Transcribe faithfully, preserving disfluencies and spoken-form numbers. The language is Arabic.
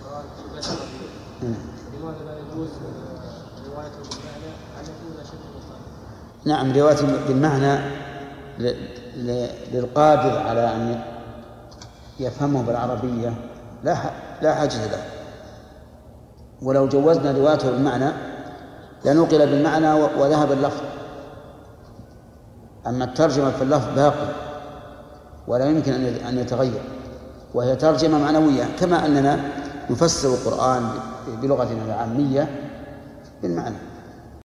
القرآن لغة عربية، لماذا لا يجوز روايته بالمعنى التي لا شك فيها؟ نعم، روايته بالمعنى للقادر على أن يفهمه بالعربية لا لا حاجة له. ولو جوزنا روايته بالمعنى لنقل بالمعنى وذهب اللفظ، أما الترجمة في اللفظ باقي ولا يمكن أن يتغير، وهي ترجمة معنوية، كما أننا نفسر القرآن بلغتنا العامية بالمعنى.